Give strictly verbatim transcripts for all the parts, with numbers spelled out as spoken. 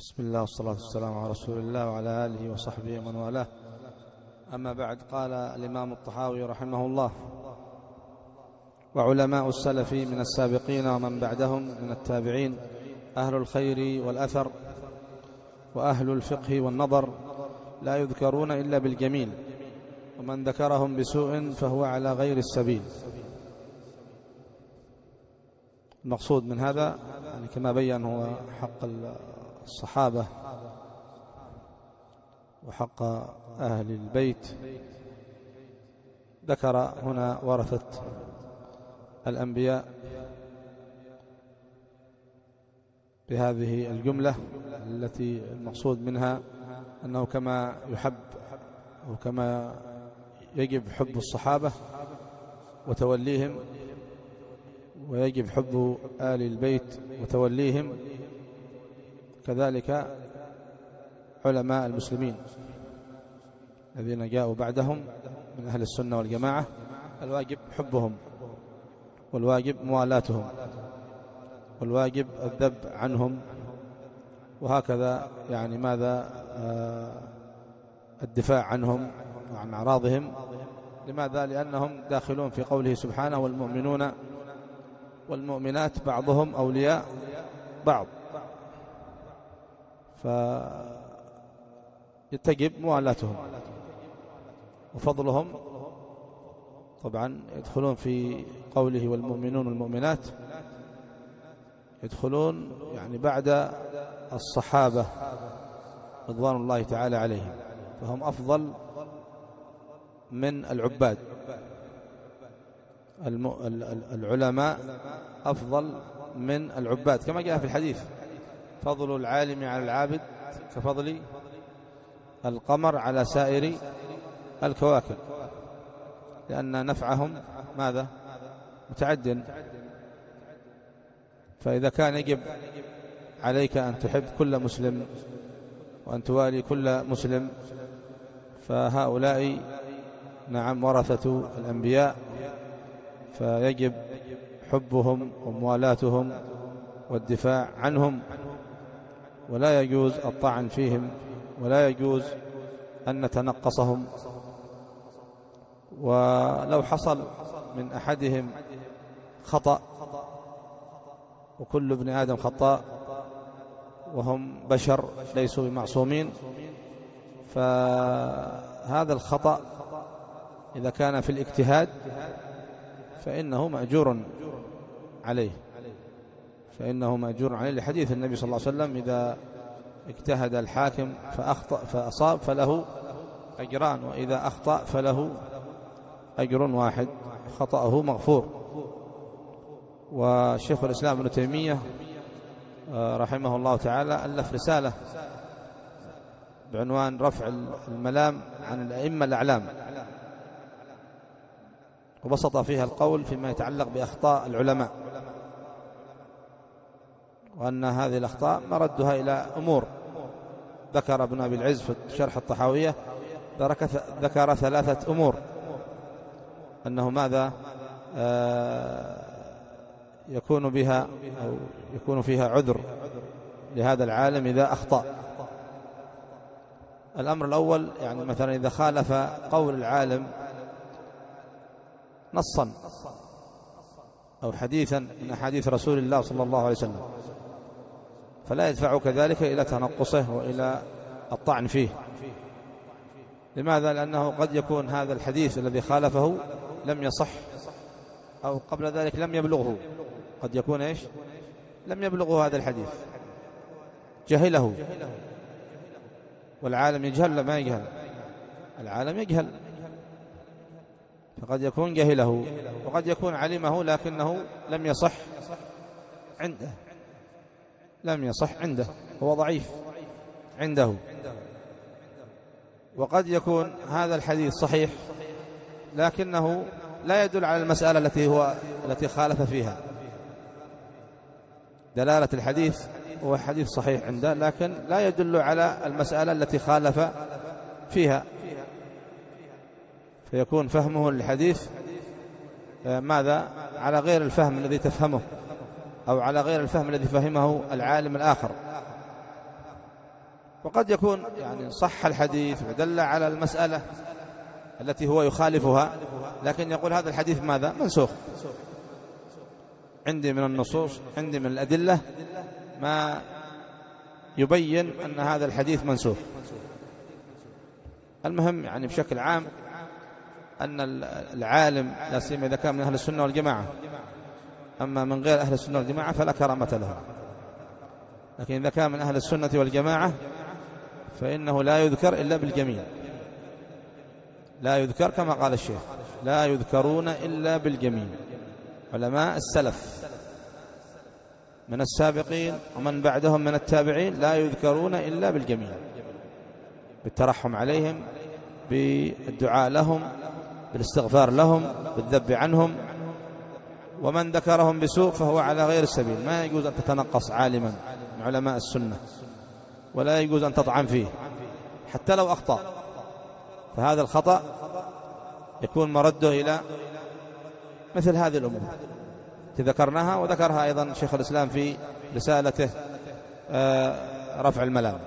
بسم الله والصلاة والسلام على رسول الله وعلى آله وصحبه ومن والاه. أما بعد، قال الإمام الطحاوي رحمه الله: وعلماء السلف من السابقين ومن بعدهم من التابعين أهل الخير والأثر وأهل الفقه والنظر لا يذكرون إلا بالجميل، ومن ذكرهم بسوء فهو على غير السبيل. المقصود من هذا يعني كما بيّن هو حق الصحابة وحق أهل البيت. ذكر هنا ورثة الأنبياء بهذه الجملة التي المقصود منها أنه كما يحب وكما يجب حب الصحابة وتوليهم، ويجب حب آل البيت وتوليهم، كذلك علماء المسلمين الذين جاءوا بعدهم من أهل السنة والجماعة الواجب حبهم، والواجب موالاتهم، والواجب الذب عنهم، وهكذا يعني ماذا آه الدفاع عنهم وعن أعراضهم. لماذا؟ لأنهم داخلون في قوله سبحانه: والمؤمنون والمؤمنات بعضهم أولياء بعض، فيتجب موالاتهم وفضلهم. طبعا يدخلون في قوله والمؤمنون والمؤمنات، يدخلون يعني بعد الصحابة رضوان الله تعالى عليهم، فهم أفضل من العباد. العلماء أفضل من العباد، كما جاء في الحديث: فضل العالم على العابد كفضل القمر على سائر الكواكب، لأن نفعهم ماذا؟ متعد. فإذا كان يجب عليك أن تحب كل مسلم وأن توالي كل مسلم، فهؤلاء نعم ورثة الأنبياء، فيجب حبهم وموالاتهم والدفاع عنهم، ولا يجوز الطعن فيهم، ولا يجوز أن نتنقصهم. ولو حصل من أحدهم خطأ، وكل ابن آدم خطاء وهم بشر ليسوا بمعصومين، فهذا الخطأ إذا كان في الاجتهاد فإنه مأجور عليه، فإنه مأجور عليه لحديث النبي صلى الله عليه وسلم: إذا اجتهد الحاكم فأخطأ فأصاب فله أجران، وإذا أخطأ فله أجر واحد، خطأه مغفور. وشيخ الإسلام ابن تيمية رحمه الله تعالى ألف رسالة بعنوان رفع الملام عن الأئمة الأعلام، وبسط فيها القول فيما يتعلق بأخطاء العلماء، وأن هذه الأخطاء مردها إلى أمور. ذكر ابن أبي العز في شرح الطحاوية ذكر ثلاثة أمور أنه ماذا آه يكون بها أو يكون فيها عذر لهذا العالم إذا أخطأ. الأمر الأول يعني مثلا إذا خالف قول العالم نصا أو حديثا من أحاديث رسول الله صلى الله عليه وسلم، فلا يدفعك ذلك إلى تنقصه وإلى الطعن فيه. لماذا؟ لأنه قد يكون هذا الحديث الذي خالفه لم يصح، أو قبل ذلك لم يبلغه. قد يكون إيش؟ لم يبلغه هذا الحديث، جهله. والعالم يجهل ولا ما يجهل؟ العالم يجهل، فقد يكون جهله، وقد يكون علمه لكنه لم يصح عنده، لم يصح عنده، هو ضعيف عنده. وقد يكون هذا الحديث صحيح لكنه لا يدل على المسألة التي هو التي خالف فيها. دلالة الحديث هو حديث صحيح عنده، لكن لا يدل على المسألة التي خالف فيها، فيكون فهمه للحديث ماذا؟ على غير الفهم الذي تفهمه، أو على غير الفهم الذي فهمه العالم الآخر. وقد يكون يعني صح الحديث ودل على المسألة التي هو يخالفها، لكن يقول هذا الحديث ماذا؟ منسوخ. عندي من النصوص، عندي من الأدلة ما يبين أن هذا الحديث منسوخ. المهم يعني بشكل عام أن العالم لا سيما إذا كان من أهل السنة والجماعة، أما من غير أهل السنة والجماعة فلا كرامة له. لكن إذا كان من أهل السنة والجماعة فإنه لا يذكر إلا بالجميل، لا يذكر كما قال الشيخ، لا يذكرون إلا بالجميل. علماء السلف من السابقين ومن بعدهم من التابعين لا يذكرون إلا بالجميل، بالترحم عليهم، بالدعاء لهم، بالاستغفار لهم، بالذب عنهم. ومن ذكرهم بسوء فهو على غير السبيل. ما يجوز أن تتنقص عالما من علماء السنة، ولا يجوز أن تطعن فيه حتى لو أخطأ، فهذا الخطأ يكون مرده إلى مثل هذه الأمور تذكرناها، وذكرها أيضا شيخ الإسلام في رسالته رفع الملام.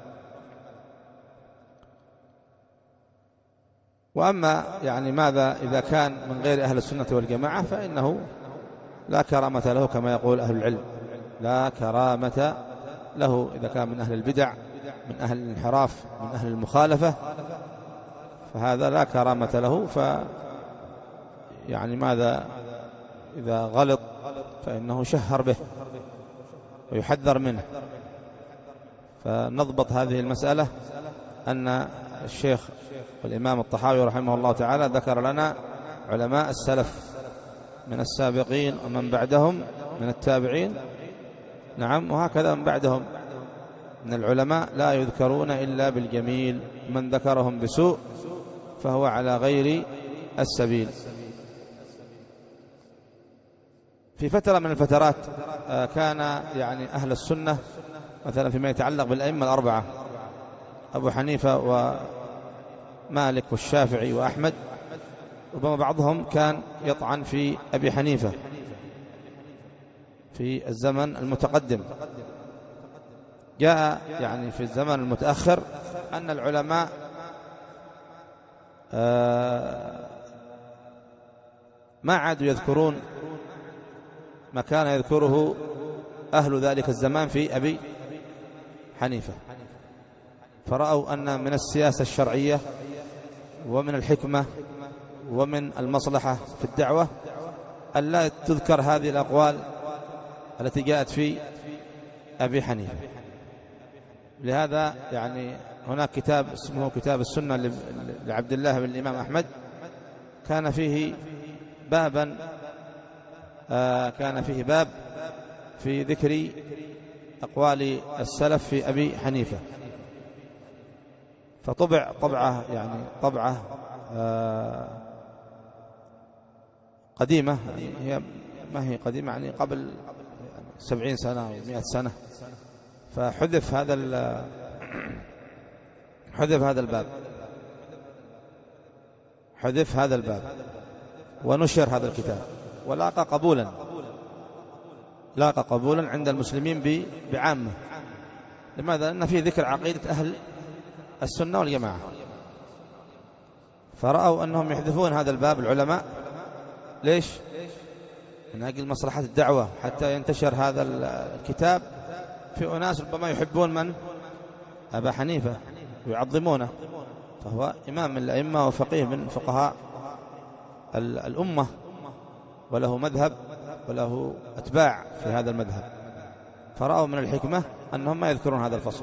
وأما يعني ماذا إذا كان من غير أهل السنة والجماعة فإنه لا كرامة له كما يقول أهل العلم، لا كرامة له إذا كان من أهل البدع، من أهل الانحراف، من أهل المخالفة، فهذا لا كرامة له. ف يعني ماذا إذا غلط فإنه شهر به ويحذر منه. فنضبط هذه المسألة أن الشيخ والإمام الطحاوي رحمه الله تعالى ذكر لنا علماء السلف من السابقين ومن بعدهم من التابعين، نعم، وهكذا من بعدهم من العلماء لا يذكرون إلا بالجميل، من ذكرهم بسوء فهو على غير السبيل. في فترة من الفترات كان يعني أهل السنة مثلا فيما يتعلق بالأئمة الأربعة أبو حنيفة ومالك والشافعي وأحمد، ربما بعضهم كان يطعن في أبي حنيفة في الزمن المتقدم. جاء يعني في الزمن المتأخر أن العلماء ما عادوا يذكرون ما كان يذكره أهل ذلك الزمان في أبي حنيفة، فرأوا أن من السياسة الشرعية ومن الحكمة ومن المصلحة في الدعوة ألا تذكر هذه الأقوال التي جاءت في أبي حنيفة. لهذا يعني هناك كتاب اسمه كتاب السنة لعبد الله بن الإمام أحمد، كان فيه بابا آه كان فيه باب في ذكر أقوال السلف في أبي حنيفة، فطبع طبعة يعني طبعة آه قديمة، يعني هي ما هي قديمة يعني قبل سبعين سنة أو مئة سنة، فحذف هذا حذف هذا الباب حذف هذا الباب ونشر هذا الكتاب، ولاقى قبولا لاقى قبولا عند المسلمين بعامة. لماذا؟ لأن فيه ذكر عقيدة أهل السنة والجماعة، فرأوا أنهم يحذفون هذا الباب العلماء. ليش؟ من أجل مصلحة الدعوة، حتى ينتشر هذا الكتاب في أناس ربما يحبون من؟ أبا حنيفة ويعظمونه، فهو إمام من الأئمة وفقيه من فقهاء الأمة، وله مذهب وله أتباع في هذا المذهب، فرأوا من الحكمة أنهم ما يذكرون هذا الفصل.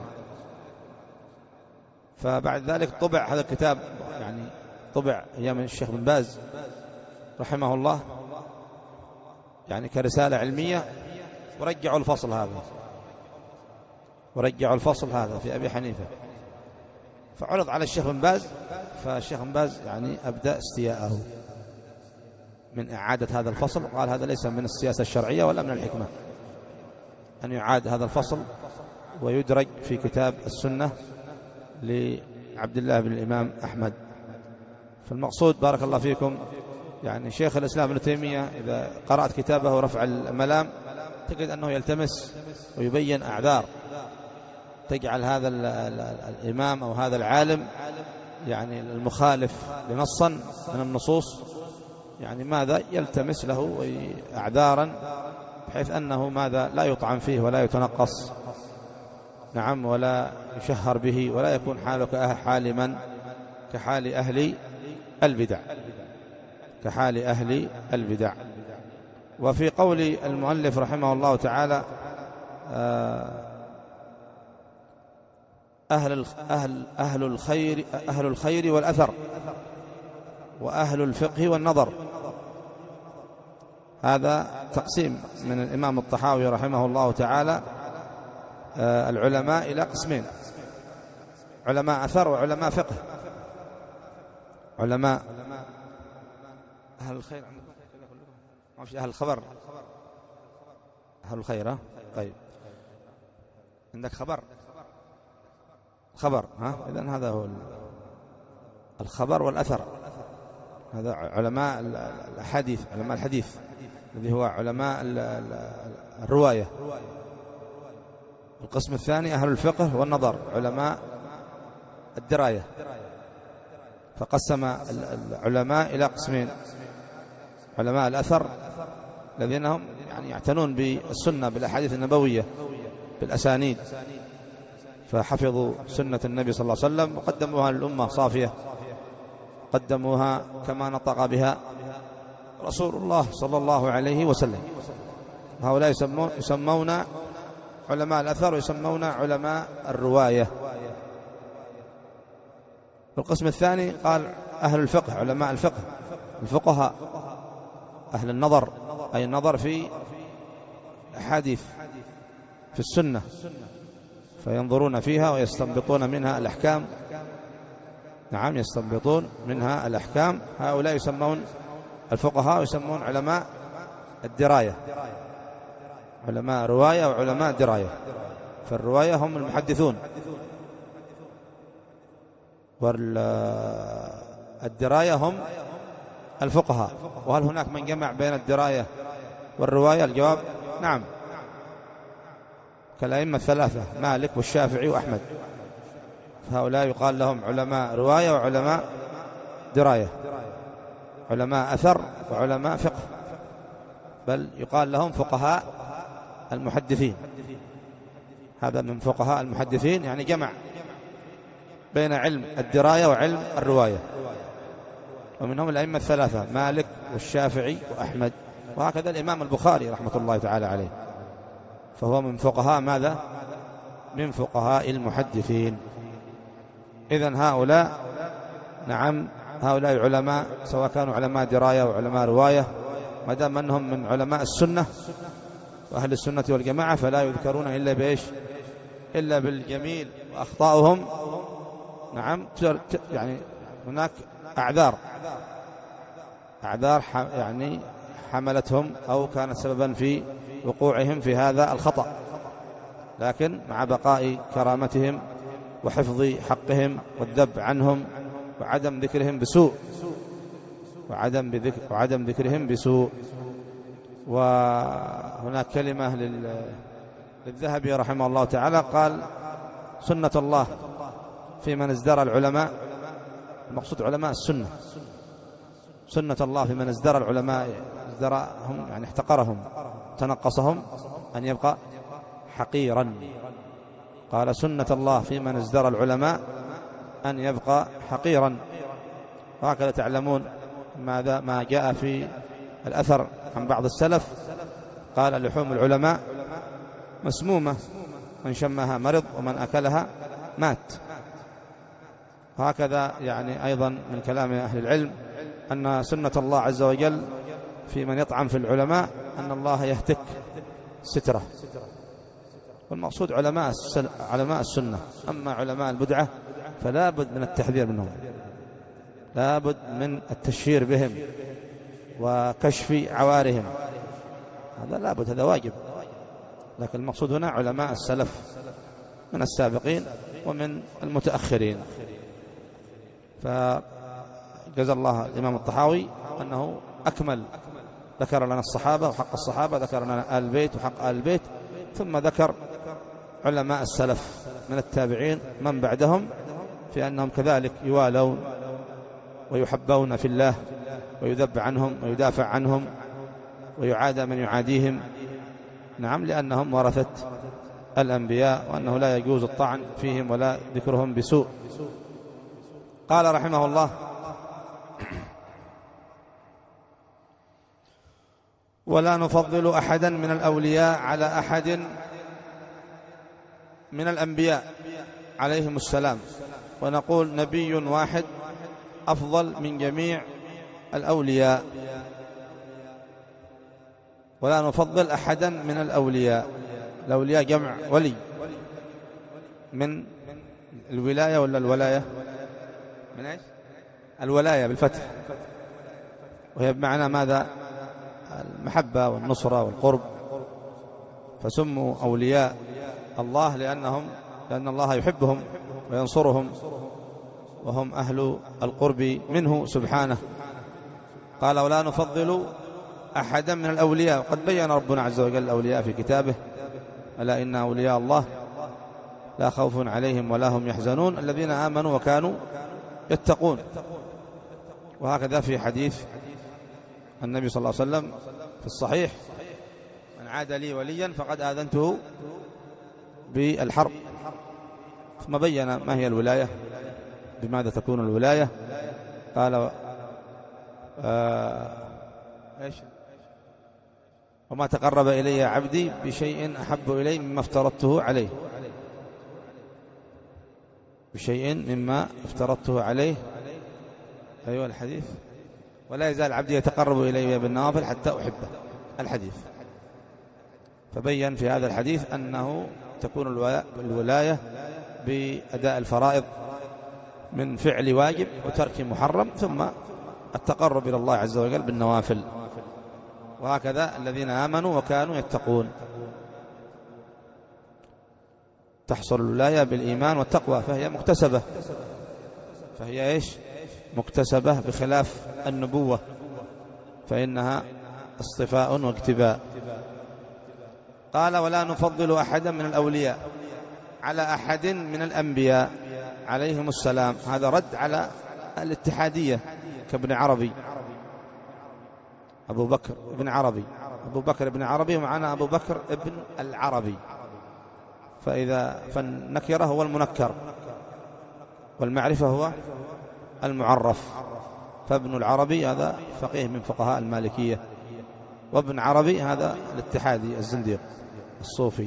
فبعد ذلك طبع هذا الكتاب، يعني طبع أيام الشيخ بن باز رحمه الله يعني كرسالة علمية، ورجعوا الفصل هذا ورجعوا الفصل هذا في أبي حنيفة، فعرض على الشيخ بن باز، فالشيخ بن باز يعني أبدأ استياءه من إعادة هذا الفصل، وقال هذا ليس من السياسة الشرعية ولا من الحكمة أن يعاد هذا الفصل ويدرج في كتاب السنة لعبد الله بن الإمام أحمد. فالمقصود بارك الله فيكم يعني شيخ الإسلام ابن تيمية إذا قرأت كتابه رفع الملام تجد أنه يلتمس ويبين أعذار تجعل هذا الإمام أو هذا العالم يعني المخالف لنصا من النصوص يعني ماذا يلتمس له أعذارا بحيث أنه ماذا لا يطعن فيه ولا يتنقص، نعم، ولا يشهر به، ولا يكون حاله كحال من كحال أهل البدع كحال أهل البدع. وفي قول المؤلف رحمه الله تعالى أهل أهل أهل الخير أهل الخير والأثر وأهل الفقه والنظر، هذا تقسيم من الإمام الطحاوي رحمه الله تعالى العلماء إلى قسمين: علماء أثر وعلماء فقه. علماء أهل الخير ما في أهل الخبر، أهل الخير. طيب عندك خبر خبر ها، إذن هذا هو الخبر والأثر، هذا علماء الحديث، علماء الحديث الذي هو علماء الرواية. القسم الثاني أهل الفقه والنظر، علماء الدراية. فقسم العلماء إلى قسمين: علماء الأثر الذين هم يعني يعتنون بالسنة، بالأحاديث النبوية، بالأسانيد، فحفظوا سنة النبي صلى الله عليه وسلم وقدموها للأمة صافية، قدموها كما نطق بها رسول الله صلى الله عليه وسلم. هؤلاء يسمون, يسمون علماء الأثر ويسمون علماء الرواية. والقسم الثاني قال أهل الفقه، علماء الفقه، الفقهاء، أهل النظر، أي النظر في أحاديث في السنة، فينظرون فيها ويستنبطون منها الأحكام. نعم، يستنبطون منها الأحكام. هؤلاء يسمون الفقهاء ويسمون علماء الدراية، علماء رواية وعلماء دراية. فالرواية هم المحدثون، والدراية هم الفقهاء. وهل هناك من جمع بين الدراية والرواية؟ الجواب نعم، كالأئمة الثلاثة مالك والشافعي وأحمد، فهؤلاء يقال لهم علماء رواية وعلماء دراية، علماء أثر وعلماء فقه، بل يقال لهم فقهاء المحدثين. هذا من فقهاء المحدثين، يعني جمع بين علم الدراية وعلم الرواية. ومنهم الأئمة الثلاثة مالك والشافعي وأحمد، وهكذا الإمام البخاري رحمة الله تعالى عليه، فهو من فقهاء ماذا؟ من فقهاء المحدثين. إذن هؤلاء نعم، هؤلاء علماء، سواء كانوا علماء دراية وعلماء رواية، ما دام أنهم من علماء السنة وأهل السنة والجماعة، فلا يذكرون إلا بإيش؟ إلا بالجميل. وأخطاؤهم نعم يعني هناك أعذار أعذار يعني حملتهم أو كانت سببا في وقوعهم في هذا الخطأ، لكن مع بقاء كرامتهم وحفظ حقهم والذب عنهم وعدم ذكرهم بسوء وعدم, بذكر وعدم ذكرهم بسوء. وهناك كلمة للذهبي رحمه الله تعالى، قال: سنة الله في من ازدرى العلماء، المقصود علماء السنة، سنة الله في من ازدرى العلماء، ازدراهم يعني احتقرهم تنقصهم، أن يبقى حقيرا. قال: سنة الله في من ازدرى العلماء أن يبقى حقيرا. وهكذا تعلمون ماذا ما جاء في الأثر عن بعض السلف، قال: لحوم العلماء مسمومة، من شمها مرض ومن أكلها مات. هكذا يعني أيضا من كلام أهل العلم أن سنة الله عز وجل في من يطعن في العلماء أن الله يهتك ستره. والمقصود علماء علماء السنة. أما علماء البدعة فلا بد من التحذير منهم، لا بد من التشهير بهم وكشف عوارهم، هذا لا بد، هذا واجب. لكن المقصود هنا علماء السلف من السابقين ومن المتأخرين. فجزا الله الإمام الطحاوي أنه أكمل، ذكر لنا الصحابة وحق الصحابة، ذكر لنا آل البيت وحق آل البيت، ثم ذكر علماء السلف من التابعين من بعدهم في أنهم كذلك يوالون ويحبون في الله ويذب عنهم ويدافع عنهم ويعادى من يعاديهم. نعم، لأنهم ورثة الأنبياء، وأنه لا يجوز الطعن فيهم ولا ذكرهم بسوء. قال رحمه الله: ولا نفضل أحدا من الأولياء على أحد من الأنبياء عليهم السلام، ونقول نبي واحد أفضل من جميع الأولياء. ولا نفضل أحدا من الأولياء. الأولياء جمع ولي، من الولاية ولا الولاية؟ من ايش؟ الولاية بالفتح، وهي بمعنى ماذا؟ المحبة والنصرة والقرب، فسموا أولياء الله لأنهم لأن الله يحبهم وينصرهم، وهم أهل القرب منه سبحانه. قال: ولا نفضل أحدا من الأولياء. وقد بيّن ربنا عز وجل الأولياء في كتابه: ألا إن أولياء الله لا خوف عليهم ولا هم يحزنون الذين آمنوا وكانوا يتقون. وهكذا في حديث النبي صلى الله عليه وسلم في الصحيح: من عاد لي وليا فقد آذنته بالحرب. ثم بيّن ما هي الولاية، بماذا تكون الولاية. قال: آه إيش؟ وما تقرب إلي عبدي بشيء أحب إلي مما افترضته عليه، بشيء مما افترضته عليه. أيوة الحديث: ولا يزال عبدي يتقرب إلي بالنوافل حتى أحبه، الحديث. فبين في هذا الحديث أنه تكون الولاية بأداء الفرائض من فعل واجب وترك محرم، ثم التقرب إلى الله عز وجل بالنوافل. وهكذا الذين آمنوا وكانوا يتقون. تحصل الولاية بالإيمان والتقوى، فهي مكتسبة، فهي إيش؟ مكتسبة، بخلاف النبوة فإنها اصطفاء واكتباء. قال: ولا نفضل أحدا من الأولياء على أحد من الأنبياء عليهم السلام. هذا رد على الاتحادية كابن عربي، أبو بكر ابن عربي، أبو بكر ابن عربي، ومعنا أبو بكر ابن العربي. فإذا فالنكرة هو المنكر والمعرفة هو المعرف. فابن العربي هذا فقيه من فقهاء المالكية، وابن عربي هذا الاتحادي الزنديق الصوفي.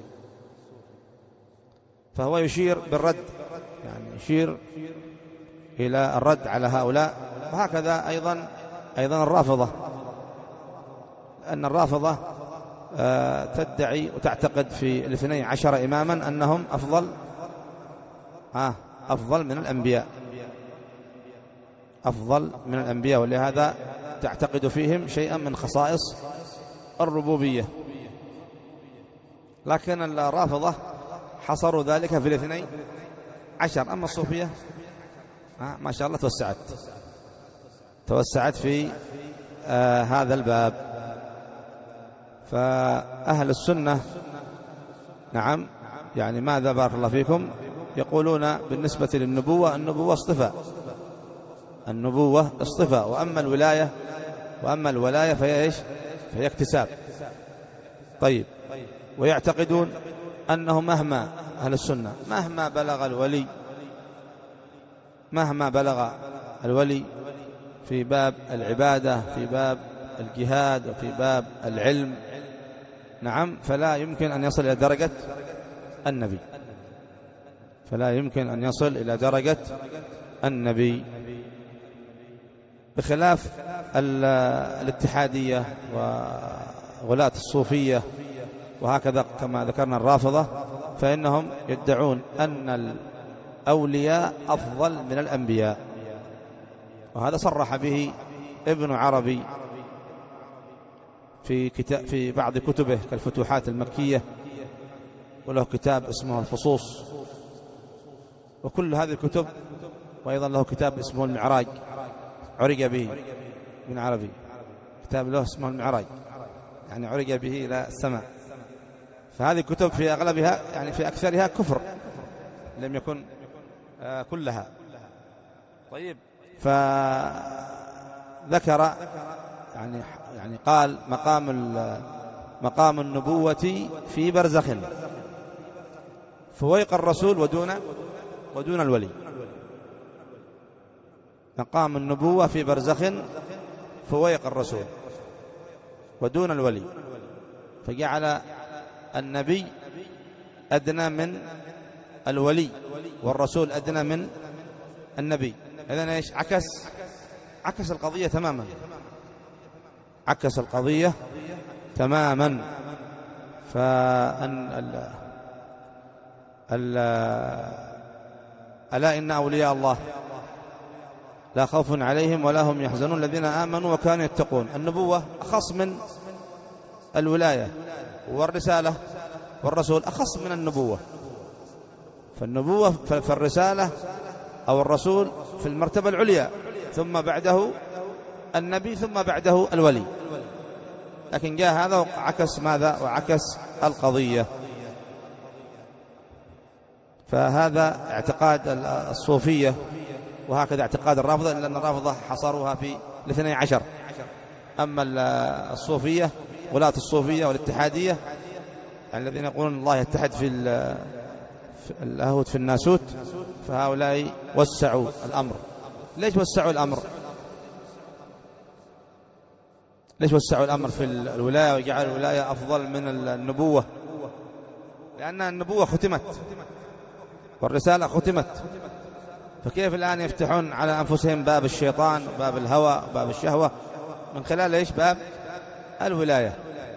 فهو يشير بالرد، يعني يشير إلى الرد على هؤلاء. وهكذا أيضا أيضا الرافضة، أن الرافضة تدعي وتعتقد في الاثني عشر إماما أنهم أفضل آه أفضل من الأنبياء، أفضل من الأنبياء، ولهذا تعتقد فيهم شيئا من خصائص الربوبية. لكن الرافضة حصروا ذلك في الاثني عشر. أما الصوفية آه ما شاء الله توسعت توسعت في آه هذا الباب. فأهل السنة نعم يعني ماذا بارك الله فيكم يقولون بالنسبة للنبوة: النبوة اصطفاء، النبوة اصطفاء، وأما الولاية وأما الولاية فهي إيش؟ فهي اكتساب. طيب، ويعتقدون أنه مهما أهل السنة مهما بلغ الولي مهما بلغ الولي في باب العبادة، في باب الجهاد، وفي باب العلم، نعم، فلا يمكن أن يصل إلى درجة النبي، فلا يمكن أن يصل إلى درجة النبي، بخلاف الاتحادية وغلاة الصوفية، وهكذا كما ذكرنا الرافضة، فإنهم يدعون أن الأولياء أفضل من الأنبياء. وهذا صرح به ابن عربي في كتاب في بعض كتبه كالفتوحات المكية، وله كتاب اسمه الفصوص، وكل هذه الكتب، وأيضا له كتاب اسمه المعراج، عرج به ابن عربي، كتاب له اسمه المعراج، يعني عرج به إلى السماء. فهذه الكتب في أغلبها يعني في أكثرها كفر لم يكن كلها. طيب، فذكر يعني يعني قال مقام مقام النبوة في برزخ فويق الرسول ودون ودون الولي. مقام النبوة في برزخ فويق الرسول ودون الولي، فجعل النبي أدنى من الولي والرسول أدنى من النبي. إذن إيش؟ عكس عكس القضية تماما، عكس القضية تماما. فأن ال ال ألا إن أولياء الله لا خوف عليهم ولا هم يحزنون الذين آمنوا وكانوا يتقون. النبوة أخص من الولاية، والرسالة والرسول أخص من النبوة. فالنبوة فالرسالة أو الرسول في المرتبة العليا، ثم بعده النبي، ثم بعده الولي. لكن جاء هذا وعكس ماذا؟ وعكس القضية. فهذا اعتقاد الصوفية، وهكذا اعتقاد الرافضة، لأن الرافضة حصروها في الاثني عشر. أما الصوفية ولاة الصوفية والاتحادية يعني الذين يقولون الله يتحد في اللاهوت في الناسوت، فهؤلاء وسعوا الأمر. ليش وسعوا الأمر؟ ليش وسعوا الأمر في الولاية وجعلوا الولاية أفضل من النبوة؟ لأن النبوة ختمت والرسالة ختمت، فكيف الآن يفتحون على أنفسهم باب الشيطان وباب الهوى وباب الشهوة من خلال إيش؟ باب الولاية،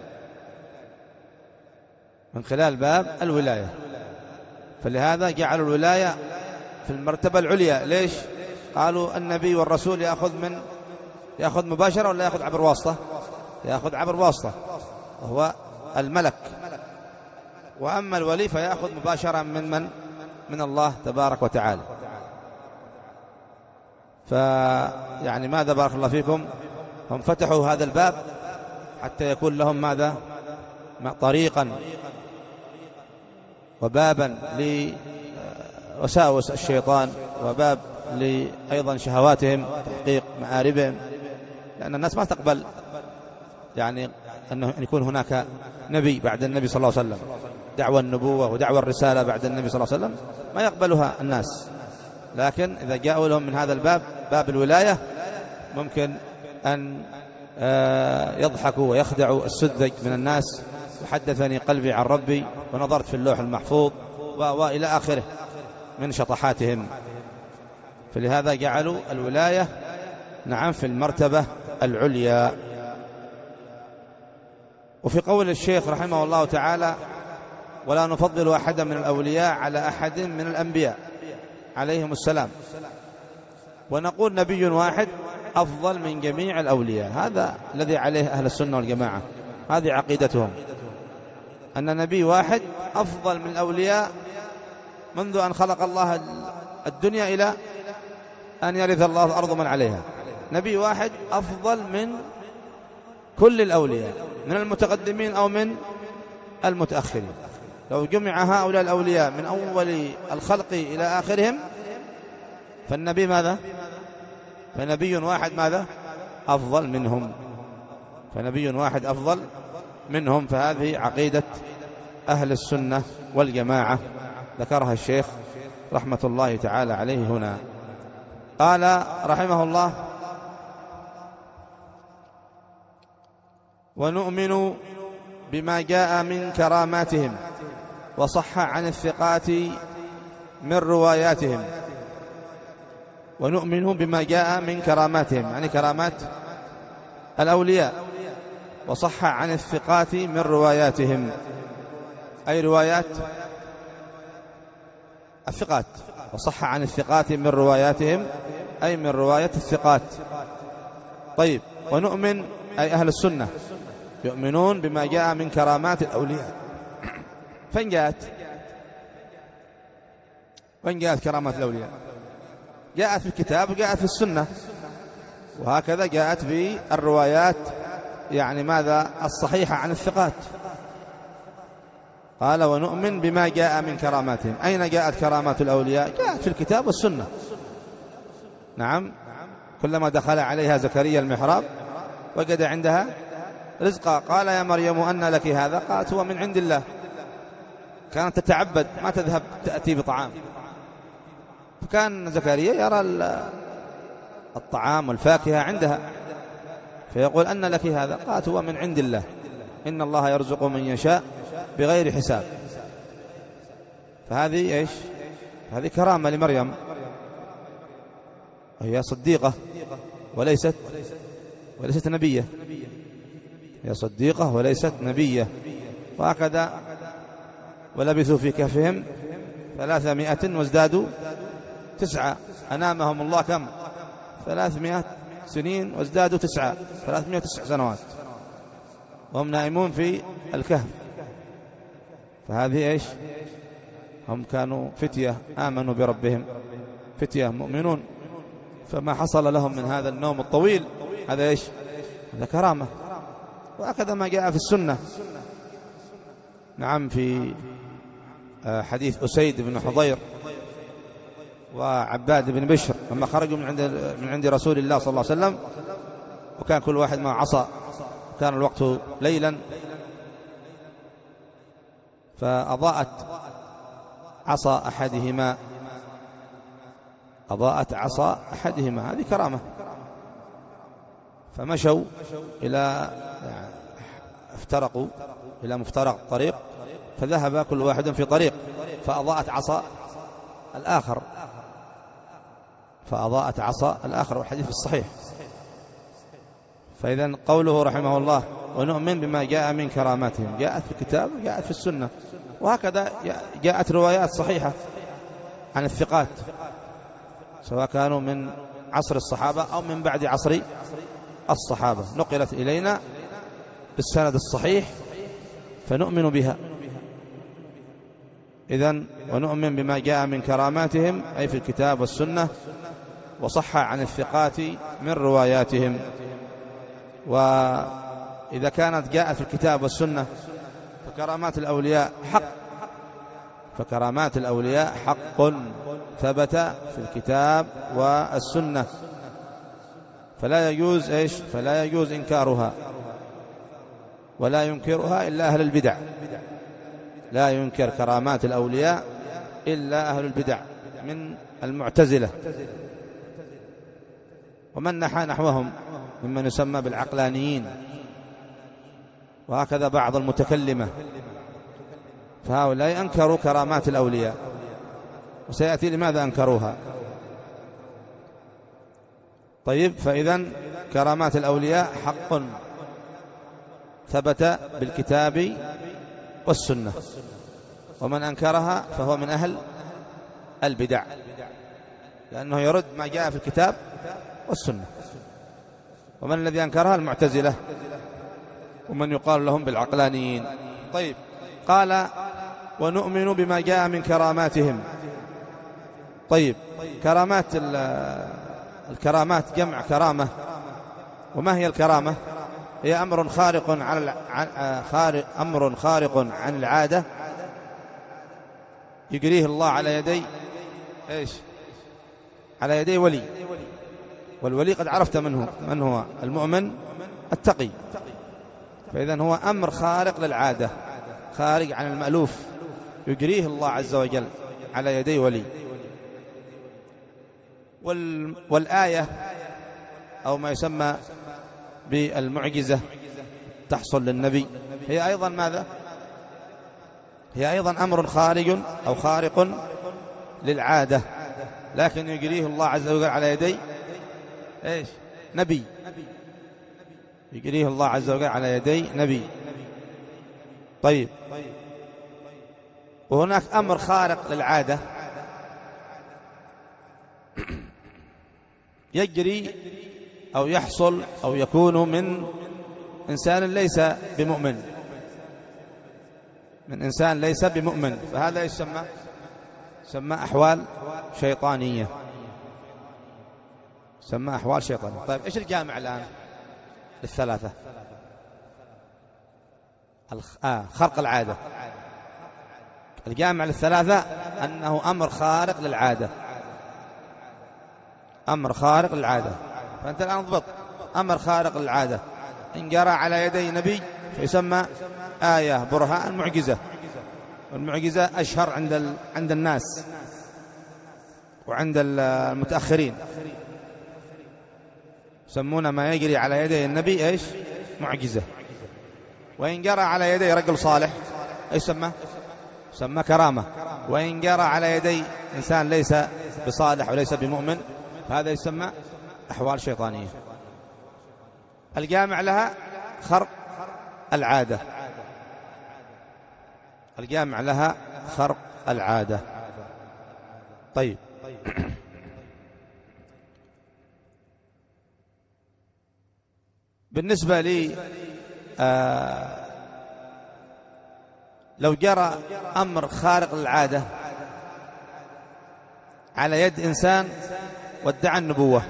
من خلال باب الولاية. فلهذا جعلوا الولاية في المرتبة العليا. ليش؟ قالوا النبي والرسول يأخذ من يأخذ مباشرة ولا يأخذ عبر واسطة؟ يأخذ عبر واسطة وهو الملك. وأما الولي فيأخذ مباشرة من من من الله تبارك وتعالى. فيعني ماذا بارك الله فيكم، هم فتحوا هذا الباب حتى يكون لهم ماذا؟ طريقا وبابا لوساوس الشيطان، وباب لأيضا شهواتهم، تحقيق مآربهم. لأن الناس ما تقبل يعني أن يكون هناك نبي بعد النبي صلى الله عليه وسلم، دعوة النبوة ودعوة الرسالة بعد النبي صلى الله عليه وسلم ما يقبلها الناس. لكن إذا جاءوا لهم من هذا الباب، باب الولاية، ممكن أن يضحكوا ويخدعوا السذج من الناس. وحدثني قلبي عن ربي ونظرت في اللوح المحفوظ وإلى آخره من شطحاتهم. فلهذا جعلوا الولاية نعم في المرتبة العليا. وفي قول الشيخ رحمه الله تعالى: ولا نفضل أحدا من الأولياء على أحد من الأنبياء عليهم السلام، ونقول نبي واحد أفضل من جميع الأولياء. هذا الذي عليه أهل السنة والجماعة، هذه عقيدتهم، أن نبي واحد أفضل من الأولياء منذ أن خلق الله الدنيا إلى أن يرث الله الأرض من عليها. نبي واحد أفضل من كل الأولياء، من المتقدمين أو من المتأخرين. لو جمع هؤلاء الأولياء من أول الخلق إلى آخرهم، فالنبي ماذا؟ فنبي واحد ماذا؟ أفضل منهم، فنبي واحد أفضل منهم. فهذه عقيدة أهل السنة والجماعة، ذكرها الشيخ رحمة الله تعالى عليه هنا. قال رحمه الله: ونؤمن بما جاء من كراماتهم وصح عن الثقات من رواياتهم. ونؤمن بما جاء من كراماتهم يعني كرامات الأولياء، وصح عن الثقات من رواياتهم أي روايات الثقات، وصح عن الثقات من رواياتهم أي من رواية الثقات. طيب، ونؤمن أي أهل السنة يؤمنون بما جاء من كرامات الأولياء. فين جاءت؟ وين جاءت كرامات الأولياء؟ جاءت في الكتاب وجاءت في السنة، وهكذا جاءت في الروايات يعني ماذا؟ الصحيحة عن الثقات. قال ونؤمن بما جاء من كراماتهم. أين جاءت كرامات الأولياء؟ جاءت في الكتاب والسنة. نعم، كلما دخل عليها زكريا المحراب وجد عندها رزقا قال يا مريم أن لك هذا؟ قالت هو من عند الله. كانت تتعبد، ما تذهب تأتي بطعام، فكان زكريا يرى الطعام والفاكهة عندها فيقول أن لك هذا؟ قالت هو من عند الله، إن الله يرزق من يشاء بغير حساب. فهذه إيش؟ هذه كرامة لمريم، وهي صديقة وليست وليست نبية، هي صديقة وليست نبية. وهكذا ولبثوا في كهفهم ثلاثمائة وازدادوا تسعة، أنامهم الله كم؟ ثلاثمائة سنين وازدادوا تسعة، ثلاثمائة وتسع سنوات وهم نائمون في الكهف. فهذه إيش؟ هم كانوا فتية آمنوا بربهم، فتية مؤمنون، فما حصل لهم من هذا النوم الطويل هذا إيش؟ هذا كرامة. وهكذا ما جاء في السنة. نعم، في حديث أسيد بن حضير وعباد بن بشر لما خرجوا من عند من عند رسول الله صلى الله عليه وسلم، وكان كل واحد مع عصا، كان الوقت ليلا، فأضاءت عصا أحدهما أضاءت عصا أحدهما هذه كرامة. فمشوا إلى يعني افترقوا إلى مفترق طريق، فذهب كل واحد في طريق، فأضاءت عصا الآخر فأضاءت عصا الآخر والحديث الصحيح. فإذا قوله رحمه الله ونؤمن بما جاء من كراماتهم، جاءت في الكتاب وجاءت في السنة. وهكذا جاءت روايات صحيحة عن الثقات، سواء كانوا من عصر الصحابة أو من بعد عصر الصحابة، نقلت إلينا بالسند الصحيح فنؤمن بها. إذن ونؤمن بما جاء من كراماتهم أي في الكتاب والسنة، وصح عن الثقات من رواياتهم. وإذا كانت جاءت في الكتاب والسنة فكرامات الأولياء حق، فكرامات الأولياء حق ثبت في الكتاب والسنة، فلا يجوز إيش؟ فلا يجوز إنكارها، ولا ينكرها إلا أهل البدع. لا ينكر كرامات الأولياء إلا أهل البدع من المعتزلة ومن نحى نحوهم ممن يسمى بالعقلانيين، وهكذا بعض المتكلمة، فهؤلاء أنكروا كرامات الأولياء، وسيأتي لماذا أنكروها. طيب، فإذن كرامات الأولياء حق ثبت بالكتاب والسنة، ومن أنكرها فهو من أهل البدع، لأنه يرد ما جاء في الكتاب والسنة. ومن الذي أنكرها؟ المعتزلة، ومن يقال لهم بالعقلانيين. طيب، قال ونؤمن بما جاء من كراماتهم. طيب، كرامات الكرامات جمع كرامة. وما هي الكرامة؟ هي أمر خارق عن خارق أمر خارق عن العادة يجريه الله على يدي إيش؟ على يدي ولي، والولي قد عرفت منه من هو المؤمن التقي. فإذن هو أمر خارق للعادة، خارج عن المألوف، يجريه الله عز وجل على يدي ولي. والآية أو ما يسمى بالمعجزة تحصل للنبي هي أيضا ماذا؟ هي أيضا أمر خارج أو خارق للعادة، لكن يجريه الله عز وجل على يدي إيش؟ نبي، يجريه الله عز وجل على يدي نبي. طيب، وهناك أمر خارق للعادة يجري أو يحصل أو يكون من إنسان ليس بمؤمن، من إنسان ليس بمؤمن، فهذا يسمى يسمى أحوال شيطانية، يسمى أحوال شيطانية. طيب، إيش الجامع الآن للثلاثة؟ آه خرق العادة الجامع للثلاثة أنه أمر خارق للعادة، أمر خارق للعادة. فأنت الآن ضبط أمر خارق للعادة إن جرى على يدي نبي فيسمى آية برهان معجزة، والمعجزة أشهر عند عند الناس وعند المتأخرين، يسمون ما يجري على يدي النبي إيش؟ معجزة. وإن جرى على يدي رجل صالح إيش سمى؟ سمى كرامة. وإن جرى على يدي إنسان ليس بصالح وليس بمؤمن فهذا يسمى أحوال شيطانية. الجامع لها خرق العادة، الجامع لها خرق العادة. طيب بالنسبة لي آه لو جرى أمر خارق للعادة على يد إنسان وادعى النبوة،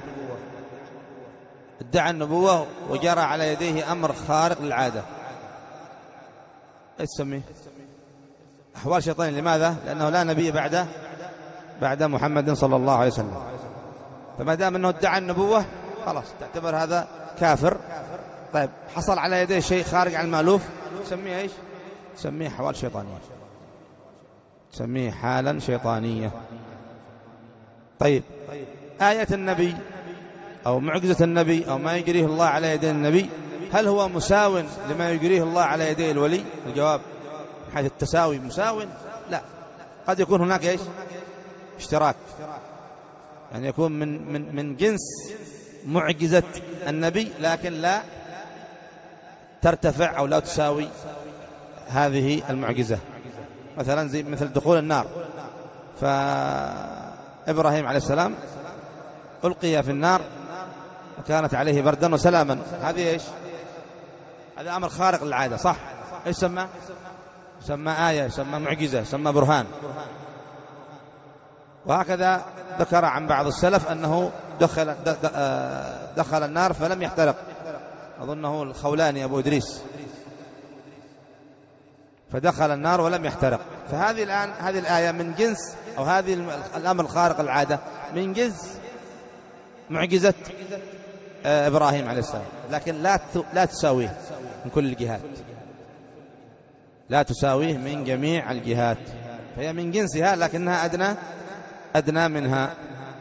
ادعى النبوة وجرى على يديه أمر خارق للعادة، ايش تسميه؟ أحوال شيطانية. لماذا؟ لأنه لا نبي بعد بعد محمد صلى الله عليه وسلم، فما دام أنه ادعى النبوة خلاص تعتبر هذا كافر. طيب حصل على يديه شيء خارج عن المألوف تسميه ايش؟ تسميه أحوال شيطانية، تسميه حالا شيطانية. طيب آية النبي أو معجزة النبي أو ما يجريه الله على يدي النبي هل هو مساو لما يجريه الله على يدي الولي؟ الجواب حيث التساوي مساو لا، قد يكون هناك ايش؟ اشتراك، يعني يكون من من من جنس معجزة النبي لكن لا ترتفع أو لا تساوي هذه المعجزة. مثلا زي مثل دخول النار، فإبراهيم عليه السلام ألقي في النار وكانت عليه بردا وسلاما، هذه ايش؟ هذا أمر خارق للعادة صح؟ ايش سمى؟ سمى آية، سمى معجزة، سمى برهان. وهكذا ذكر عن بعض السلف أنه دخل دخل النار فلم يحترق، أظنه الخولاني أبو إدريس، فدخل النار ولم يحترق. فهذه الآن هذه الآية من جنس أو هذه الأمر الخارق العادة من جنس معجزة إبراهيم عليه السلام، لكن لا لا تساويه من كل الجهات، لا تساويه من جميع الجهات، فهي من جنسها لكنها أدنى أدنى منها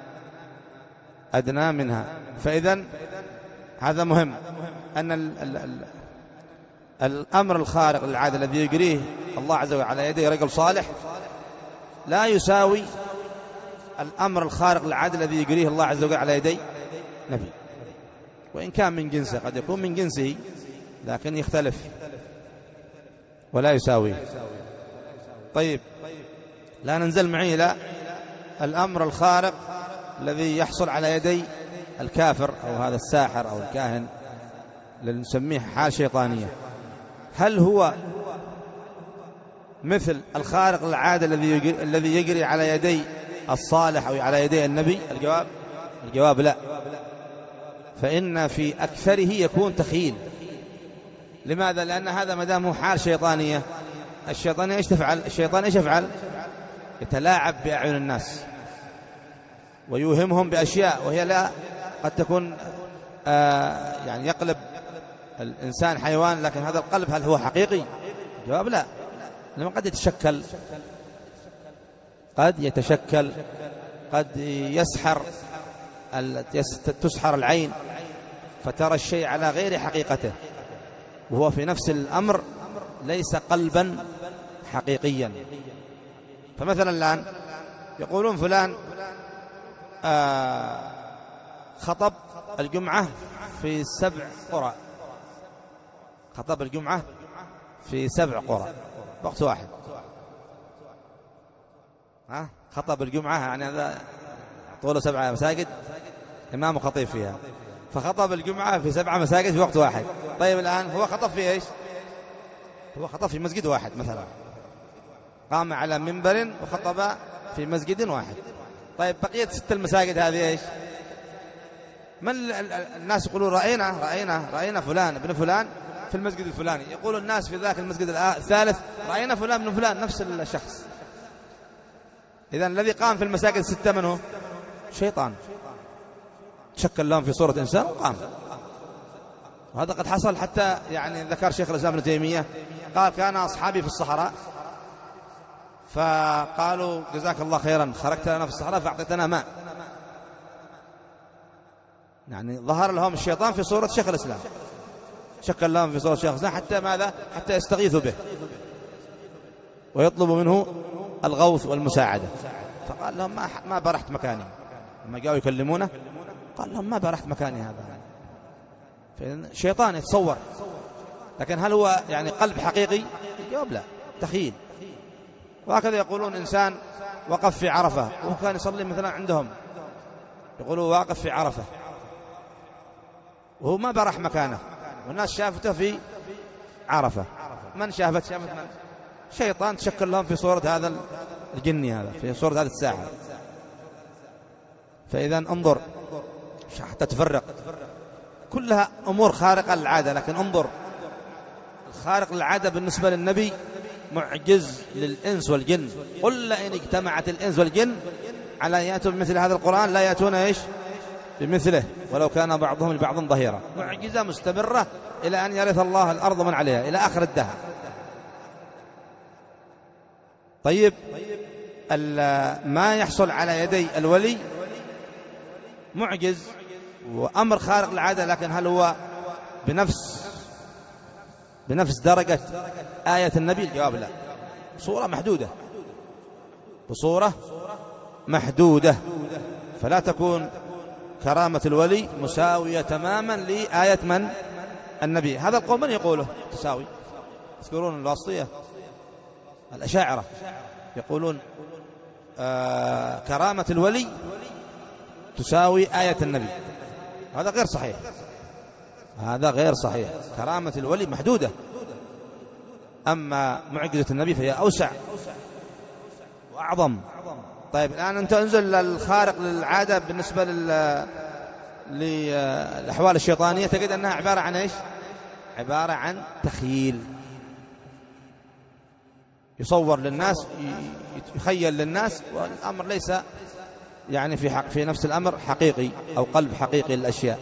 أدنى منها. فإذن هذا مهم أن ال ال ال الأمر الخارق للعادة الذي يجريه الله عز وجل على يدي رجل صالح لا يساوي الأمر الخارق للعادة الذي يجريه الله عز وجل على يدي نبي، وإن كان من جنسه قد يكون من جنسه لكن يختلف ولا يساوي. طيب لا ننزل معي إلى الأمر الخارق الذي يحصل على يدي الكافر أو هذا الساحر أو الكاهن الذي نسميه حال شيطانية. هل هو مثل الخارق العادة الذي يجري الذي يجري على يدي الصالح أو على يدي النبي؟ الجواب الجواب لا، فإن في أكثره يكون تخيل. لماذا؟ لأن هذا ما دام هو حال شيطانية، الشيطان ايش تفعل؟ الشيطان ايش يفعل؟ يتلاعب بأعين الناس ويوهمهم بأشياء وهي لا قد تكون آه يعني يقلب الإنسان حيوان، لكن هذا القلب هل هو حقيقي؟ الجواب لا، لأنه قد يتشكل قد يتشكل قد يسحر تسحر العين فترى الشيء على غير حقيقته، وهو في نفس الأمر ليس قلبا حقيقيا. فمثلا الآن يقولون فلان آه خطب الجمعة في سبع قرى، خطب الجمعة في سبع قرى وقت واحد، ها خطب الجمعة يعني هذا طوله سبع مساجد إمام وخطيب فيها، فخطب الجمعة في سبع مساجد في وقت واحد. طيب الآن هو خطب في إيش؟ هو خطب في مسجد واحد مثلا، قام على منبر وخطب في مسجد واحد. طيب بقية ست المساجد هذه إيش؟ من الناس يقولون رأينا رأينا رأينا فلان ابن فلان في المسجد الفلاني، يقول الناس في ذاك المسجد الثالث رأينا فلان ابن فلان نفس الشخص. إذن الذي قام في المساجد الستة من هو؟ شيطان شكل لهم في صورة إنسان وقام. وهذا قد حصل، حتى يعني ذكر شيخ الإسلام ابن تيمية قال كان أصحابي في الصحراء فقالوا جزاك الله خيرا خرجت لنا في الصحراء فأعطيتنا ماء، يعني ظهر لهم الشيطان في صورة شيخ الإسلام، شكل لهم في صورة شيخ الإسلام حتى ماذا؟ حتى يستغيثوا به ويطلبوا منه الغوث والمساعدة. فقال لهم ما ما برحت مكاني، لما جاءوا يكلمونه قال لهم ما برحت مكاني هذا. شيطان يتصور، لكن هل هو يعني قلب حقيقي؟ الجواب لا، تخيل. وهكذا يقولون إنسان وقف في عرفة وهو كان يصلي مثلا عندهم، يقولوا واقف في عرفة وهو ما برح مكانه والناس شافته في عرفة. من شافت؟ شافت من؟ شيطان تشكل لهم في صورة هذا الجني، هذا في صورة هذا الساحر. فإذا انظر حتى تفرق، كلها أمور خارقة للعادة، لكن انظر الخارق للعادة بالنسبة للنبي معجز للإنس والجن. قل لئن اجتمعت الإنس والجن على أن يأتوا بمثل هذا القرآن لا يأتون إيش بمثله ولو كان بعضهم لبعض ظهيرا. معجزة مستمرة إلى أن يرث الله الأرض من عليها إلى آخر الدهر. طيب ما يحصل على يدي الولي معجز وأمر خارق للعادة، لكن هل هو بنفس بنفس درجة آية النبي؟ الجواب لا، صورة محدودة، بصورة محدودة، فلا تكون كرامة الولي مساوية تماما لآية من؟ النبي. هذا القول من يقوله تساوي؟ تذكرون الواسطية الأشاعرة يقولون آه كرامة الولي تساوي آية النبي. هذا غير صحيح، هذا غير صحيح. كرامة الولي محدودة، أما معجزة النبي فهي أوسع وأعظم. طيب الآن أنت انزل الخارق للعادة بالنسبة للأحوال الشيطانية تجد أنها عبارة عن إيش؟ عبارة عن تخيل، يصور للناس، يخيل للناس، والأمر ليس يعني في حق في نفس الأمر حقيقي أو قلب حقيقي للأشياء.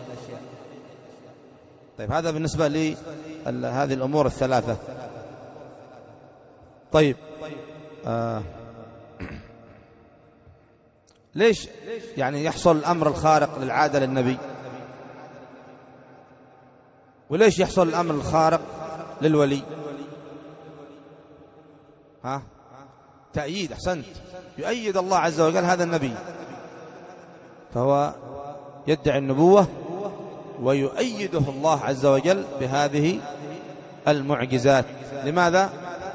طيب هذا بالنسبة لهذه الأمور الثلاثة. طيب آه ليش يعني يحصل الأمر الخارق للعادة للنبي، وليش يحصل الأمر الخارق للولي؟ ها تأييد، أحسنت، يؤيد الله عز وجل هذا النبي، فهو يدعي النبوة ويؤيده الله عز وجل بهذه المعجزات. لماذا؟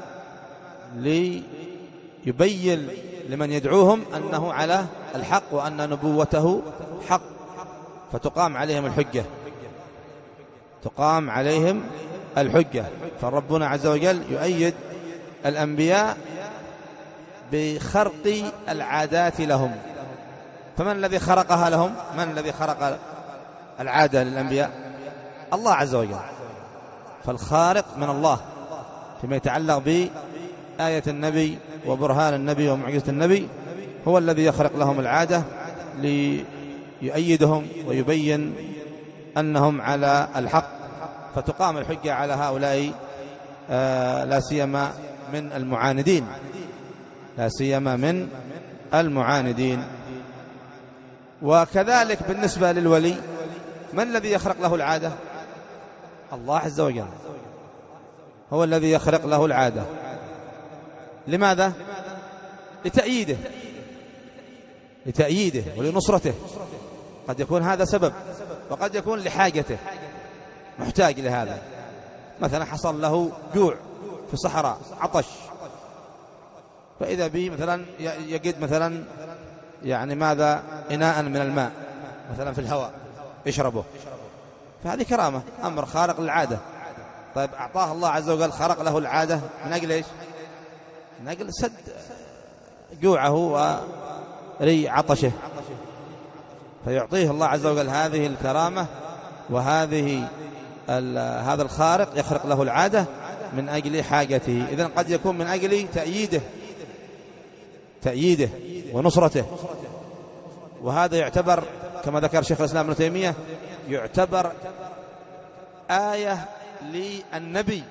ليبين لمن يدعوهم أنه على الحق وأن نبوته حق، فتقام عليهم الحجة، تقام عليهم الحجة. فربنا عز وجل يؤيد الأنبياء بخرق العادات لهم. فمن الذي خرقها لهم؟ من الذي خرق العادة للأنبياء؟ الله عز وجل. فالخارق من الله فيما يتعلق بآية النبي وبرهان النبي ومعجزة النبي، هو الذي يخرق لهم العادة ليؤيدهم ويبين أنهم على الحق، فتقام الحجة على هؤلاء آه لا سيما من المعاندين، لا سيما من المعاندين. وكذلك بالنسبة للولي، من الذي يخرق له العادة؟ الله عز وجل هو الذي يخرق له العادة. لماذا؟ لتأييده، لتأييده ولنصرته. قد يكون هذا سبب، وقد يكون لحاجته، محتاج لهذا. مثلا حصل له جوع في صحراء، عطش، فإذا به مثلا يجد مثلا يعني ماذا إناء من الماء مثلا في الهواء يشربه، فهذه كرامة، أمر خارق للعادة. طيب أعطاه الله عز وجل، خرق له العادة من أجل إيش؟ من أجل سد جوعه وري عطشه، فيعطيه الله عز وجل هذه الكرامة وهذه هذا الخارق يخرق له العادة من أجل حاجته. إذن قد يكون من أجل تأييده، تأييده ونصرته. وهذا يعتبر كما ذكر شيخ الإسلام ابن تيمية يعتبر آية للنبي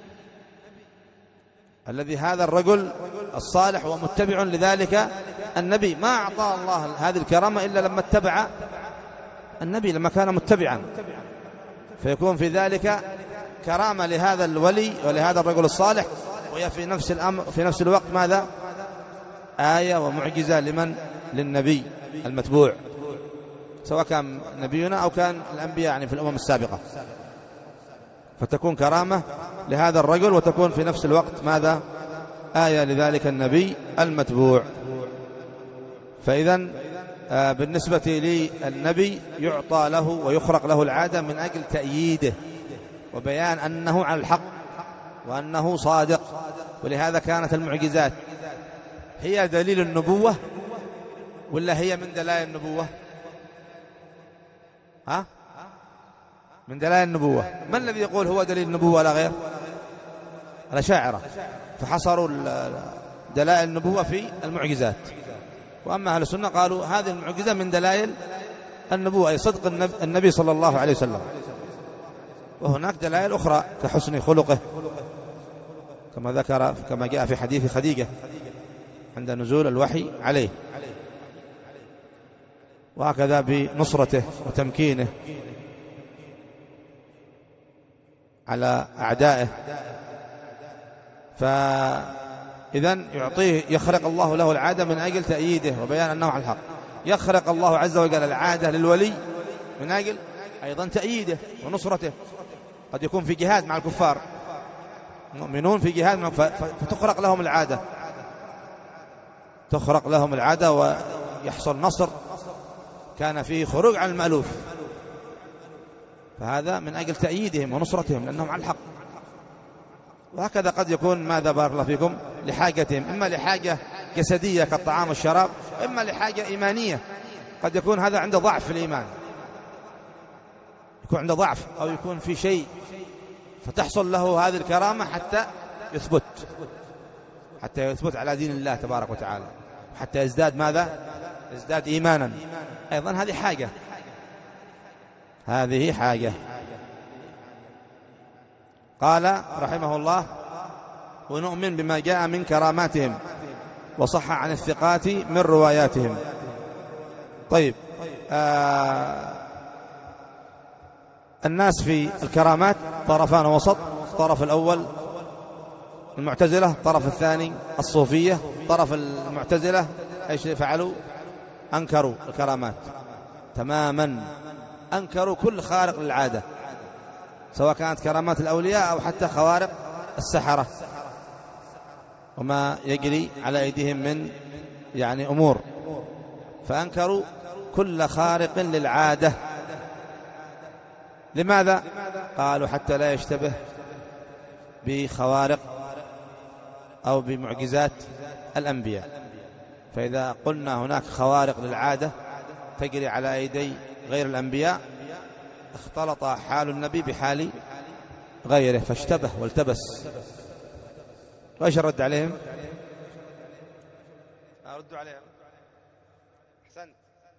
الذي هذا الرجل الصالح ومتبع لذلك النبي، ما أعطى الله هذه الكرامة إلا لما اتبع النبي، لما كان متبعا، فيكون في ذلك كرامة لهذا الولي ولهذا الرجل الصالح، وهي في نفس الأمر في نفس الوقت ماذا؟ آية ومعجزة لمن؟ للنبي المتبوع، سواء كان نبينا أو كان الأنبياء يعني في الأمم السابقة، فتكون كرامة لهذا الرجل وتكون في نفس الوقت ماذا؟ آية لذلك النبي المتبوع. فإذا بالنسبة للنبي يعطى له ويخرق له العادة من أجل تأييده وبيان أنه على الحق وأنه صادق. ولهذا كانت المعجزات هي دليل النبوة ولا هي من دلائل النبوة؟ ها؟ من دلائل النبوة. من الذي يقول هو دليل النبوة ولا غير؟ الأشاعرة، فحصروا دلائل النبوة في المعجزات. وأما أهل السنة قالوا هذه المعجزة من دلائل النبوة، أي صدق النبي صلى الله عليه وسلم. وهناك دلائل أخرى كحسن خلقه كما ذكر كما جاء في حديث خديجة عند نزول الوحي عليه، وهكذا بنصرته وتمكينه على أعدائه. فإذن يعطيه يخرق الله له العادة من أجل تأييده وبيان أنه على الحق. يخرق الله عز وجل العادة للولي من أجل أيضا تأييده ونصرته. قد يكون في جهاد مع الكفار، مؤمنون في جهاد مع فتخرق لهم العادة، تخرق لهم العادة ويحصل نصر كان فيه خروج عن المألوف، فهذا من أجل تأييدهم ونصرتهم لأنهم على الحق. وهكذا قد يكون ماذا بارك الله فيكم لحاجتهم، إما لحاجة جسدية كالطعام والشراب، إما لحاجة إيمانية، قد يكون هذا عنده ضعف في الإيمان، يكون عنده ضعف أو يكون في شيء فتحصل له هذه الكرامة حتى يثبت حتى يثبت على دين الله تبارك وتعالى، حتى يزداد ماذا؟ يزداد إيمانا. أيضا هذه حاجة هذه حاجة. قال رحمه الله: ونؤمن بما جاء من كراماتهم وصح عن الثقات من رواياتهم. طيب، آه الناس في الكرامات طرفان وسط، الطرف الأول المعتزلة، الطرف الثاني الصوفية. طرف المعتزلة ايش فعلوا؟ أنكروا الكرامات تماما، أنكروا كل خارق للعادة، سواء كانت كرامات الأولياء أو حتى خوارق السحرة وما يجري على أيديهم من يعني أمور، فأنكروا كل خارق للعادة. لماذا؟ قالوا حتى لا يشتبه بخوارق أو بمعجزات الأنبياء. فإذا قلنا هناك خوارق للعادة تجري على أيدي غير الأنبياء اختلط حال النبي بحال غيره فاشتبه والتبس. وإيش الرد عليهم؟ أردوا عليهم أحسنت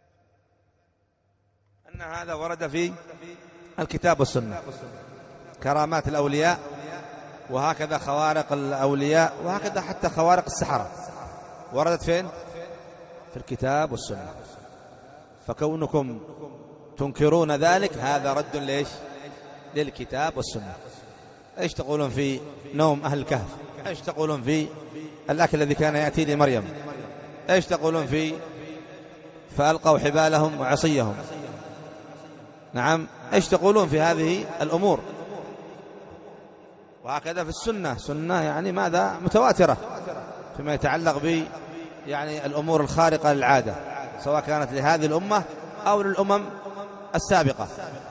أن هذا ورد في الكتاب والسنة، كرامات الأولياء وهكذا خوارق الأولياء وهكذا حتى خوارق السحرة وردت فين؟ في الكتاب والسنة. فكونكم تنكرون ذلك هذا رد ليش؟ للكتاب والسنة. ايش تقولون في نوم أهل الكهف؟ ايش تقولون في الأكل الذي كان يأتي لمريم؟ ايش تقولون في فألقوا حبالهم وعصيهم؟ نعم، ايش تقولون في هذه الأمور؟ وهكذا في السنة، سنة يعني ماذا؟ متواترة فيما يتعلق ب يعني الأمور الخارقة للعادة، سواء كانت لهذه الأمة أو للأمم السابقة.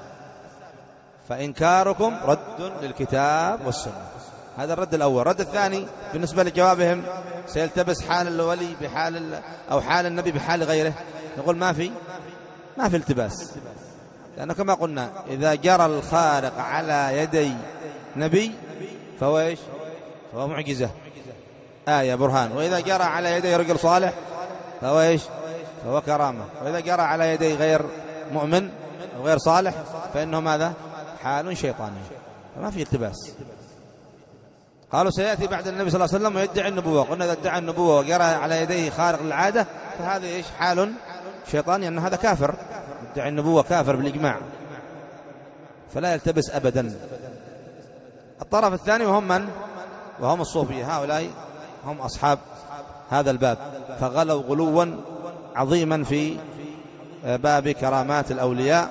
فإنكاركم رد للكتاب والسنة، هذا الرد الأول. الرد الثاني بالنسبة لجوابهم سيلتبس حال الولي بحال أو حال النبي بحال غيره، نقول ما في ما في التباس، لأنه كما قلنا إذا جرى الخارق على يدي نبي فهو إيش؟ فهو معجزة، آية، برهان. وإذا جرى على يدي رجل صالح فهو إيش؟ فهو كرامة. وإذا قرأ على يدي غير مؤمن أو غير صالح فإنه ماذا؟ حال شيطاني، فما في التباس. قالوا سيأتي بعد النبي صلى الله عليه وسلم ويدعي النبوة. قلنا إذا ادعى النبوة وقرأ على يديه خارق العادة فهذا إيش؟ حال شيطاني، أن هذا كافر، ادعي النبوة كافر بالإجماع، فلا يلتبس أبدا. الطرف الثاني وهم من؟ وهم الصوفية. هؤلاء هم أصحاب هذا الباب، فغلوا غلوا عظيما في باب كرامات الأولياء،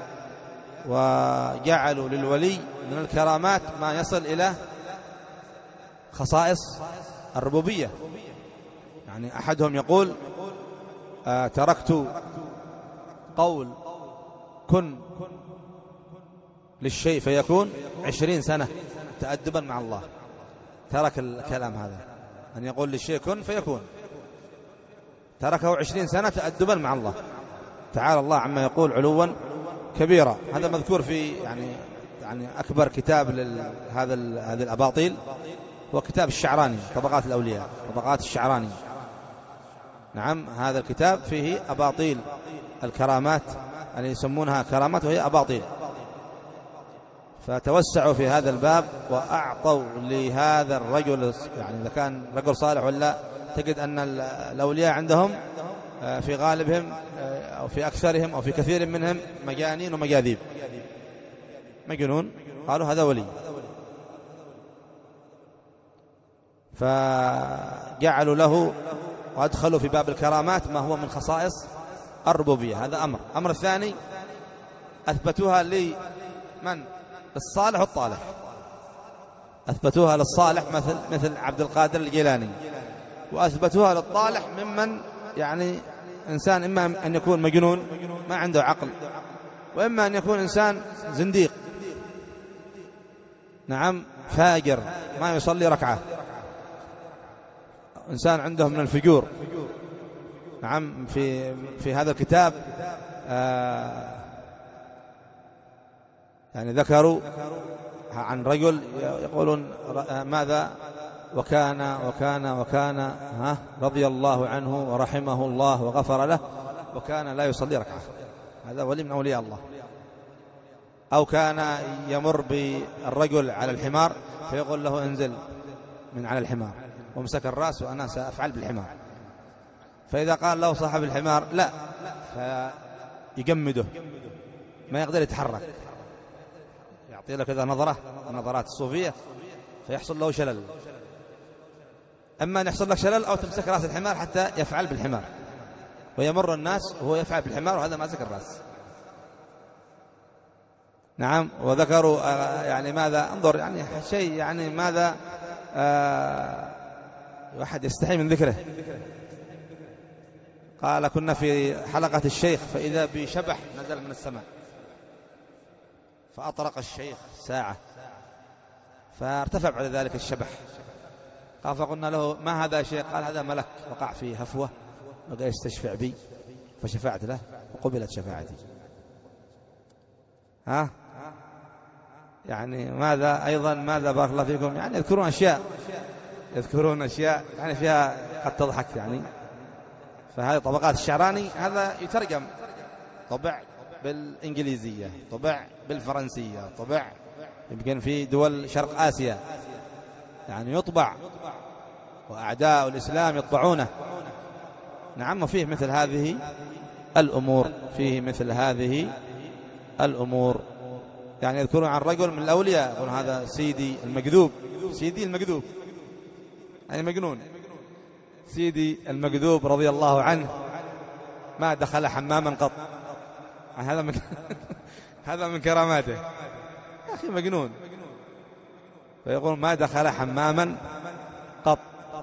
وجعلوا للولي من الكرامات ما يصل إلى خصائص الربوبية. يعني أحدهم يقول آه تركت قول كن للشيء فيكون عشرين سنة تأدبا مع الله. ترك الكلام هذا، أن يقول للشيء كن فيكون، تركه عشرين سنة تأدبا مع الله. تعالى الله عما يقول علوا كبيرا. هذا مذكور في يعني يعني أكبر كتاب لهذا هذه الأباطيل هو كتاب الشعراني، طبقات الأولياء، طبقات الشعراني. نعم، هذا الكتاب فيه أباطيل الكرامات، يعني يسمونها كرامات وهي أباطيل. فتوسعوا في هذا الباب وأعطوا لهذا الرجل، يعني إذا كان رجل صالح ولا، تجد أن الأولياء عندهم في غالبهم أو في أكثرهم أو في كثير منهم مجانين ومجاذيب، مجنون، قالوا هذا ولي. فجعلوا له وأدخلوا في باب الكرامات ما هو من خصائص الربوبية. هذا أمر. أمر الثاني أثبتوها لمن؟ الصالح والطالح. أثبتوها للصالح مثل مثل عبد القادر الجيلاني، وأثبتوها للطالح ممن يعني إنسان إما أن يكون مجنون ما عنده عقل، وإما أن يكون إنسان زنديق، نعم، فاجر ما يصلي ركعة، إنسان عنده من الفجور. نعم، في في هذا الكتاب آه يعني ذكروا عن رجل يقولون ماذا وكان وكان وكان ها رضي الله عنه ورحمه الله وغفر له، وكان لا يصلي ركعة. هذا ولي من أولياء الله. أو كان يمر بالرجل على الحمار فيقول له انزل من على الحمار، ومسك الرأس وأنا سأفعل بالحمار. فإذا قال له صاحب الحمار لا، فيجمده ما يقدر يتحرك، يعطي له كذا نظرة، النظرات الصوفية، فيحصل له شلل. أما أن يحصل لك شلل أو تمسك رأس الحمار حتى يفعل بالحمار، ويمر الناس وهو يفعل بالحمار وهذا ماسك الرأس. نعم. وذكروا آه يعني ماذا، انظر يعني شيء يعني ماذا آه واحد يستحي من ذكره. قال كنا في حلقة الشيخ فإذا بشبح نزل من السماء فأطرق الشيخ ساعة، فارتفع بعد ذلك الشبح. قال فقلنا له ما هذا شيء؟ قال هذا ملك وقع في هفوة وقال يستشفع بي، فشفعت له وقبلت شفاعتي. ها يعني ماذا أيضا ماذا بارك الله فيكم، يعني يذكرون أشياء يذكرون أشياء يعني فيها قد تضحك يعني. فهذه طبقات الشعراني، هذا يترجم، طبع بالإنجليزية، طبع بالفرنسية، طبع يمكن في دول شرق آسيا يعني يطبع، وأعداء الإسلام يطبعونه. نعم. وفيه مثل هذه الأمور، فيه مثل هذه الأمور. يعني يذكرون عن رجل من الأولياء يقول هذا سيدي المكذوب، سيدي المكذوب يعني مجنون. سيدي المكذوب رضي الله عنه ما دخل حماما قط. هذا من هذا من كراماته يا أخي، مجنون. فيقول ما دخل حماما قط.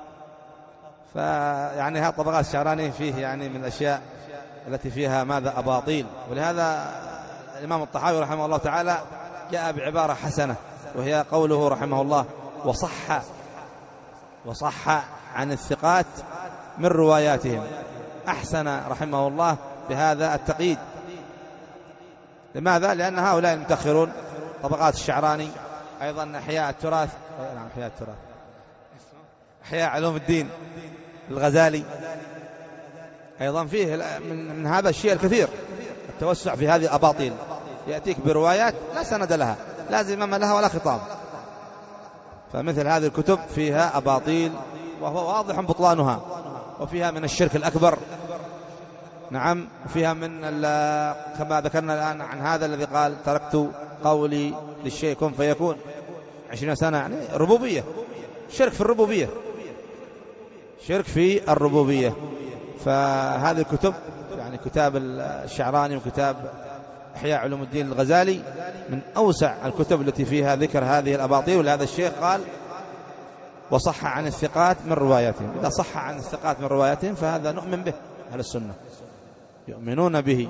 فيعني هذا طبقات الشعراني فيه يعني من الأشياء التي فيها ماذا أباطيل. ولهذا الإمام الطحاوي رحمه الله تعالى جاء بعبارة حسنة، وهي قوله رحمه الله وصح وصح عن الثقات من رواياتهم. أحسن رحمه الله بهذا التقييد. لماذا؟ لأن هؤلاء المتأخرون طبقات الشعراني، أيضا أحياء التراث، نعم أحياء التراث، أحياء علوم الدين الغزالي، أيضا فيه من, من هذا الشيء الكثير، التوسع في هذه الأباطيل، يأتيك بروايات لا سند لها لا زمام لها ولا خطاب. فمثل هذه الكتب فيها أباطيل وهو واضح بطلانها، وفيها من الشرك الأكبر، نعم، وفيها من كما ذكرنا الآن عن هذا الذي قال تركت قولي للشيء كن فيكون عشرين سنة، يعني ربوبية، شرك في الربوبية، شرك في الربوبية. فهذه الكتب يعني كتاب الشعراني وكتاب إحياء علوم الدين الغزالي من أوسع الكتب التي فيها ذكر هذه الأباطيل. ولهذا الشيخ قال وصح عن الثقات من رواياتهم. إذا صح عن الثقات من رواياتهم فهذا نؤمن به، أهل السنة يؤمنون به.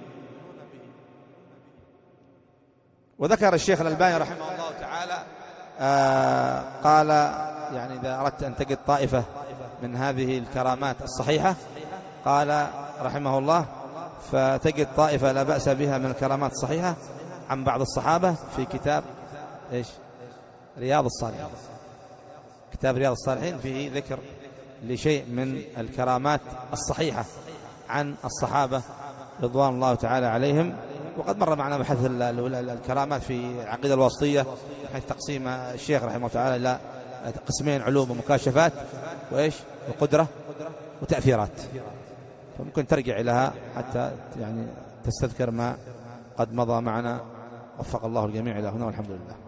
وذكر الشيخ الألباني رحمه الله تعالى آه قال يعني إذا أردت أن تجد طائفة من هذه الكرامات الصحيحة، قال رحمه الله فتجد طائفة لا بأس بها من الكرامات الصحيحة عن بعض الصحابة في كتاب إيش؟ رياض الصالحين. كتاب رياض الصالحين فيه ذكر لشيء من الكرامات الصحيحة عن الصحابة رضوان الله تعالى عليهم. وقد مر معنا بحث الكرامات في العقيدة الواسطية، حيث تقسيم الشيخ رحمه الله تعالى إلى قسمين: علوم ومكاشفات وإيش وقدرة وتأثيرات. فممكن ترجع لها حتى يعني تستذكر ما قد مضى معنا. وفق الله الجميع إلى هنا والحمد لله.